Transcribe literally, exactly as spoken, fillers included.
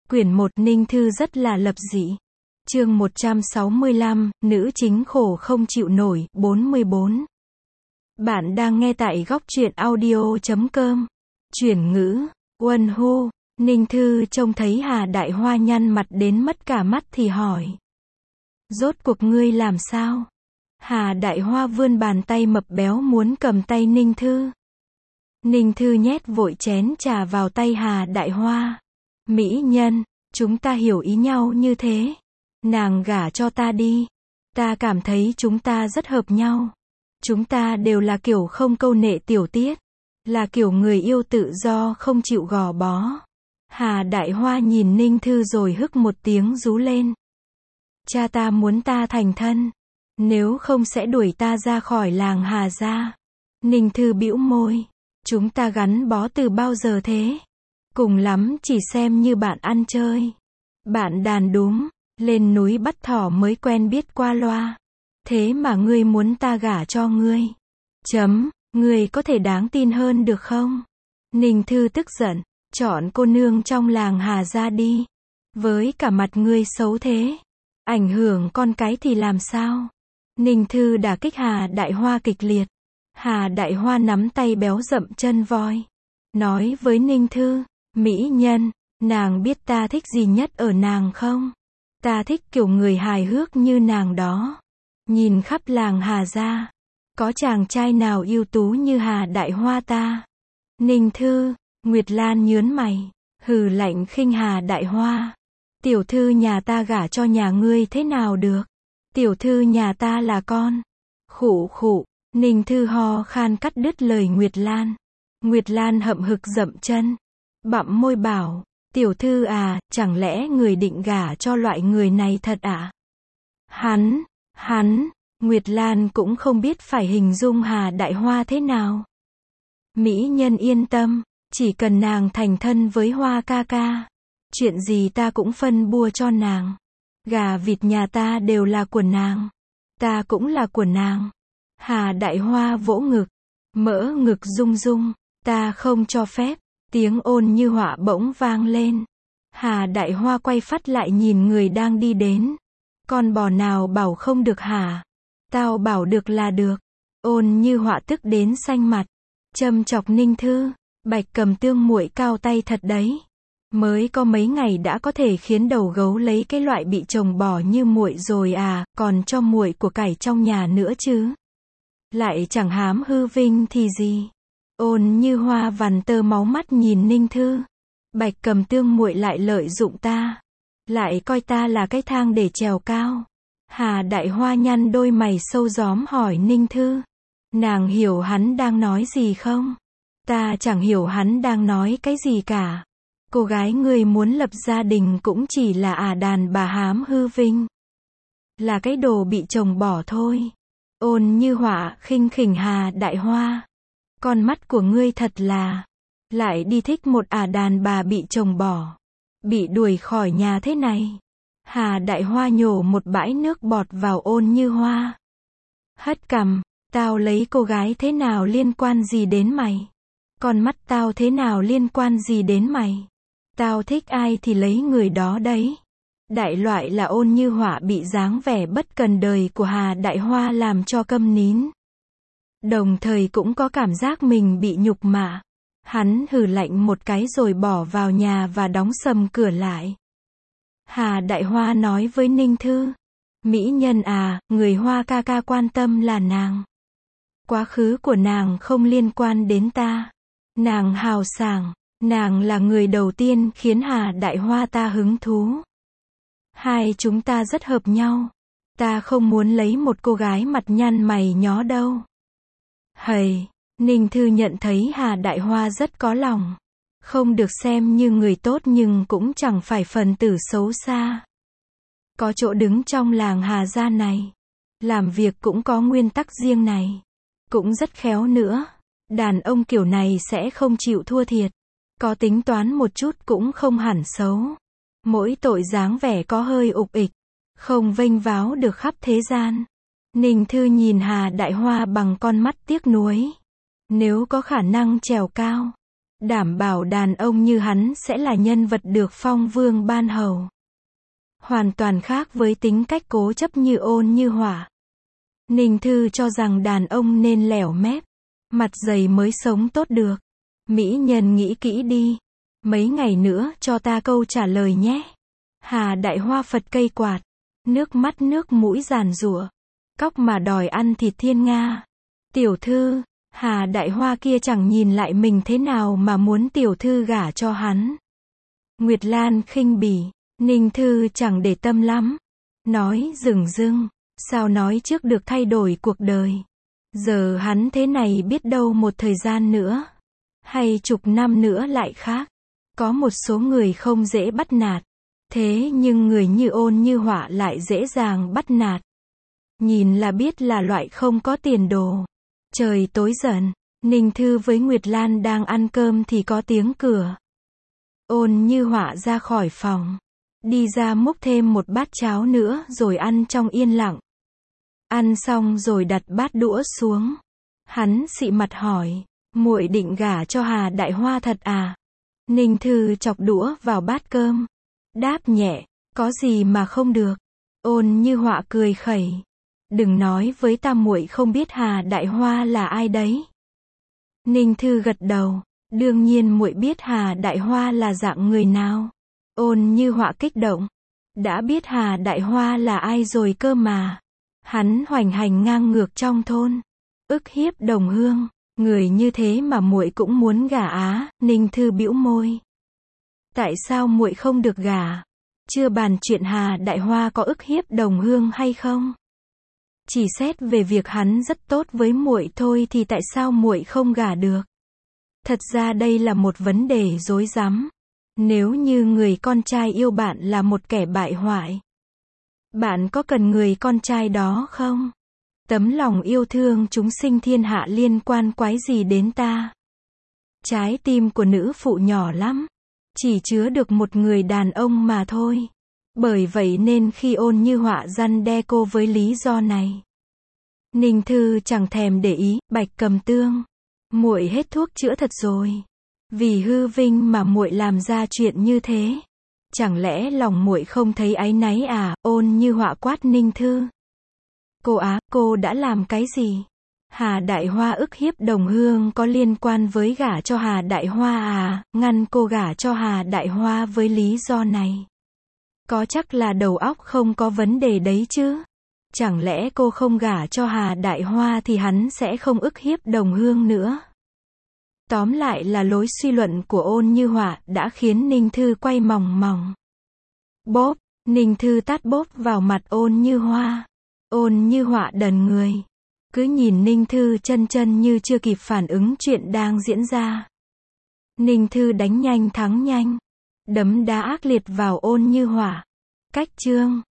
Quyển một, Ninh Thư rất là lập dị. Chương một trăm sáu mươi lăm, nữ chính khổ không chịu nổi, bốn mươi bốn. Bạn đang nghe tại góc truyện audio chấm com. Chuyển ngữ, Uân Hu. Ninh Thư trông thấy Hà Đại Hoa nhăn mặt đến mất cả mắt thì hỏi. Rốt cuộc ngươi làm sao? Hà Đại Hoa vươn bàn tay mập béo muốn cầm tay Ninh Thư. Ninh Thư nhét vội chén trà vào tay Hà Đại Hoa. Mỹ nhân, chúng ta hiểu ý nhau như thế. Nàng gả cho ta đi. Ta cảm thấy chúng ta rất hợp nhau. Chúng ta đều là kiểu không câu nệ tiểu tiết. Là kiểu người yêu tự do không chịu gò bó. Hà Đại Hoa nhìn Ninh Thư rồi hức một tiếng rú lên. Cha ta muốn ta thành thân. Nếu không sẽ đuổi ta ra khỏi làng Hà gia. Ninh Thư bĩu môi. Chúng ta gắn bó từ bao giờ thế? Cùng lắm chỉ xem như bạn ăn chơi. Bạn đàn đúng, lên núi bắt thỏ mới quen biết qua loa. Thế mà ngươi muốn ta gả cho ngươi. Chấm, ngươi có thể đáng tin hơn được không? Ninh Thư tức giận, chọn cô nương trong làng Hà gia đi. Với cả mặt ngươi xấu thế, ảnh hưởng con cái thì làm sao? Ninh Thư đả kích Hà Đại Hoa kịch liệt. Hà Đại Hoa nắm tay béo dậm chân voi. Nói với Ninh Thư, mỹ nhân, nàng biết ta thích gì nhất ở nàng không? Ta thích kiểu người hài hước như nàng đó. Nhìn khắp làng Hà gia, có chàng trai nào ưu tú như Hà Đại Hoa ta? Ninh Thư, Nguyệt Lan nhớn mày, hừ lạnh khinh Hà Đại Hoa. Tiểu thư nhà ta gả cho nhà ngươi thế nào được? Tiểu thư nhà ta là con. Khụ khụ, Ninh Thư ho khan cắt đứt lời Nguyệt Lan. Nguyệt Lan hậm hực dậm chân, bặm môi bảo, tiểu thư à, chẳng lẽ người định gả cho loại người này thật ạ? À? Hắn, hắn, Nguyệt Lan cũng không biết phải hình dung Hà Đại Hoa thế nào. Mỹ nhân yên tâm, chỉ cần nàng thành thân với Hoa ca ca, chuyện gì ta cũng phân bua cho nàng. Gà vịt nhà ta đều là của nàng, ta cũng là của nàng. Hà Đại Hoa vỗ ngực, mỡ ngực rung rung, ta không cho phép. Tiếng ôn như họa bỗng vang lên. Hà Đại Hoa quay phắt lại nhìn người đang đi đến. Con bò nào bảo không được hả? Tao bảo được là được. Ôn như họa tức đến xanh mặt, châm chọc Ninh Thư. Bạch Cầm Tương muội cao tay thật đấy. Mới có mấy ngày đã có thể khiến đầu gấu lấy cái loại bị chồng bỏ như muội rồi à, còn cho muội của cải trong nhà nữa chứ. Lại chẳng hám hư vinh thì gì. Ôn như hoa vằn tơ máu mắt nhìn Ninh Thư. Bạch Cầm Tương muội lại lợi dụng ta. Lại coi ta là cái thang để trèo cao. Hà Đại Hoa nhăn đôi mày sâu gióm hỏi Ninh Thư. Nàng hiểu hắn đang nói gì không? Ta chẳng hiểu hắn đang nói cái gì cả. Cô gái ngươi muốn lập gia đình cũng chỉ là ả đàn bà hám hư vinh. Là cái đồ bị chồng bỏ thôi. Ôn như họa khinh khỉnh Hà Đại Hoa. Con mắt của ngươi thật là, lại đi thích một ả đàn bà bị chồng bỏ, bị đuổi khỏi nhà thế này. Hà Đại Hoa nhổ một bãi nước bọt vào ôn như hoa. Hất cằm, tao lấy cô gái thế nào liên quan gì đến mày? Con mắt tao thế nào liên quan gì đến mày? Tao thích ai thì lấy người đó đấy. Đại loại là ôn như họa bị dáng vẻ bất cần đời của Hà Đại Hoa làm cho câm nín. Đồng thời cũng có cảm giác mình bị nhục mạ. Hắn hừ lạnh một cái rồi bỏ vào nhà và đóng sầm cửa lại. Hà Đại Hoa nói với Ninh Thư. Mỹ nhân à, người Hoa ca ca quan tâm là nàng. Quá khứ của nàng không liên quan đến ta. Nàng hào sảng, nàng là người đầu tiên khiến Hà Đại Hoa ta hứng thú. Hai chúng ta rất hợp nhau. Ta không muốn lấy một cô gái mặt nhăn mày nhó đâu. Hầy, Ninh Thư nhận thấy Hà Đại Hoa rất có lòng. Không được xem như người tốt nhưng cũng chẳng phải phần tử xấu xa. Có chỗ đứng trong làng Hà gia này. Làm việc cũng có nguyên tắc riêng này. Cũng rất khéo nữa. Đàn ông kiểu này sẽ không chịu thua thiệt. Có tính toán một chút cũng không hẳn xấu. Mỗi tội dáng vẻ có hơi ục ịch. Không vênh váo được khắp thế gian. Ninh Thư nhìn Hà Đại Hoa bằng con mắt tiếc nuối. Nếu có khả năng trèo cao, Đảm bảo đàn ông như hắn sẽ là nhân vật được phong vương ban hầu. Hoàn toàn khác với tính cách cố chấp như Ôn Như Họa. Ninh Thư cho rằng đàn ông nên lẻo mép, mặt dày mới sống tốt được. Mỹ nhân nghĩ kỹ đi. Mấy ngày nữa cho ta câu trả lời nhé. Hà Đại Hoa phật cây quạt. Nước mắt nước mũi giàn giụa. Cóc mà đòi ăn thịt thiên nga. Tiểu thư, Hà Đại Hoa kia chẳng nhìn lại mình thế nào mà muốn tiểu thư gả cho hắn. Nguyệt Lan khinh bỉ. Ninh Thư chẳng để tâm lắm. Nói dửng dưng. Sao nói trước được thay đổi cuộc đời. Giờ hắn thế này biết đâu một thời gian nữa. Hay chục năm nữa lại khác. Có một số người không dễ bắt nạt. Thế nhưng người như Ôn Như Họa lại dễ dàng bắt nạt. Nhìn là biết là loại không có tiền đồ. Trời tối dần. Ninh Thư với Nguyệt Lan đang ăn cơm thì có tiếng cửa. Ôn Như Họa ra khỏi phòng. Đi ra múc thêm một bát cháo nữa rồi ăn trong yên lặng. Ăn xong rồi đặt bát đũa xuống. Hắn xị mặt hỏi. Muội định gả cho Hà Đại Hoa thật à? Ninh Thư chọc đũa vào bát cơm. Đáp nhẹ. Có gì mà không được. Ôn Như Họa cười khẩy. Đừng nói với ta muội không biết Hà Đại Hoa là ai đấy. Ninh Thư gật đầu. Đương nhiên muội biết Hà Đại Hoa là dạng người nào. Ôn Như Họa kích động. Đã biết Hà Đại Hoa là ai rồi cơ mà. Hắn hoành hành ngang ngược trong thôn. Ức hiếp đồng hương. Người như thế mà muội cũng muốn gả á? Ninh Thư bĩu môi. Tại sao muội không được gả? Chưa bàn chuyện Hà Đại Hoa có ức hiếp đồng hương hay không. Chỉ xét về việc hắn rất tốt với muội thôi thì tại sao muội không gả được? Thật ra đây là một vấn đề rối rắm. Nếu như người con trai yêu bạn là một kẻ bại hoại, bạn có cần người con trai đó không? Tấm lòng yêu thương chúng sinh thiên hạ liên quan quái gì đến ta? Trái tim của nữ phụ nhỏ lắm, chỉ chứa được một người đàn ông mà thôi. Bởi vậy nên khi Ôn Như Họa răn đe cô với lý do này, Ninh Thư chẳng thèm để ý. Bạch Cầm Tương, muội hết thuốc chữa thật rồi. Vì hư vinh mà muội làm ra chuyện như thế. Chẳng lẽ lòng muội không thấy áy náy à? Ôn Như Họa quát Ninh Thư. Cô á, cô đã làm cái gì? Hà Đại Hoa ức hiếp đồng hương có liên quan với gả cho Hà Đại Hoa à? Ngăn cô gả cho Hà Đại Hoa với lý do này. Có chắc là đầu óc không có vấn đề đấy chứ? Chẳng lẽ cô không gả cho Hà Đại Hoa thì hắn sẽ không ức hiếp đồng hương nữa? Tóm lại là lối suy luận của Ôn Như Họa đã khiến Ninh Thư quay mòng mòng. Bốp, Ninh Thư tát bốp vào mặt Ôn Như Hoa. Ôn Như Họa đần người. Cứ nhìn Ninh Thư chân chân như chưa kịp phản ứng chuyện đang diễn ra. Ninh Thư đánh nhanh thắng nhanh. Đấm đá ác liệt vào Ôn Như Họa. Cách chương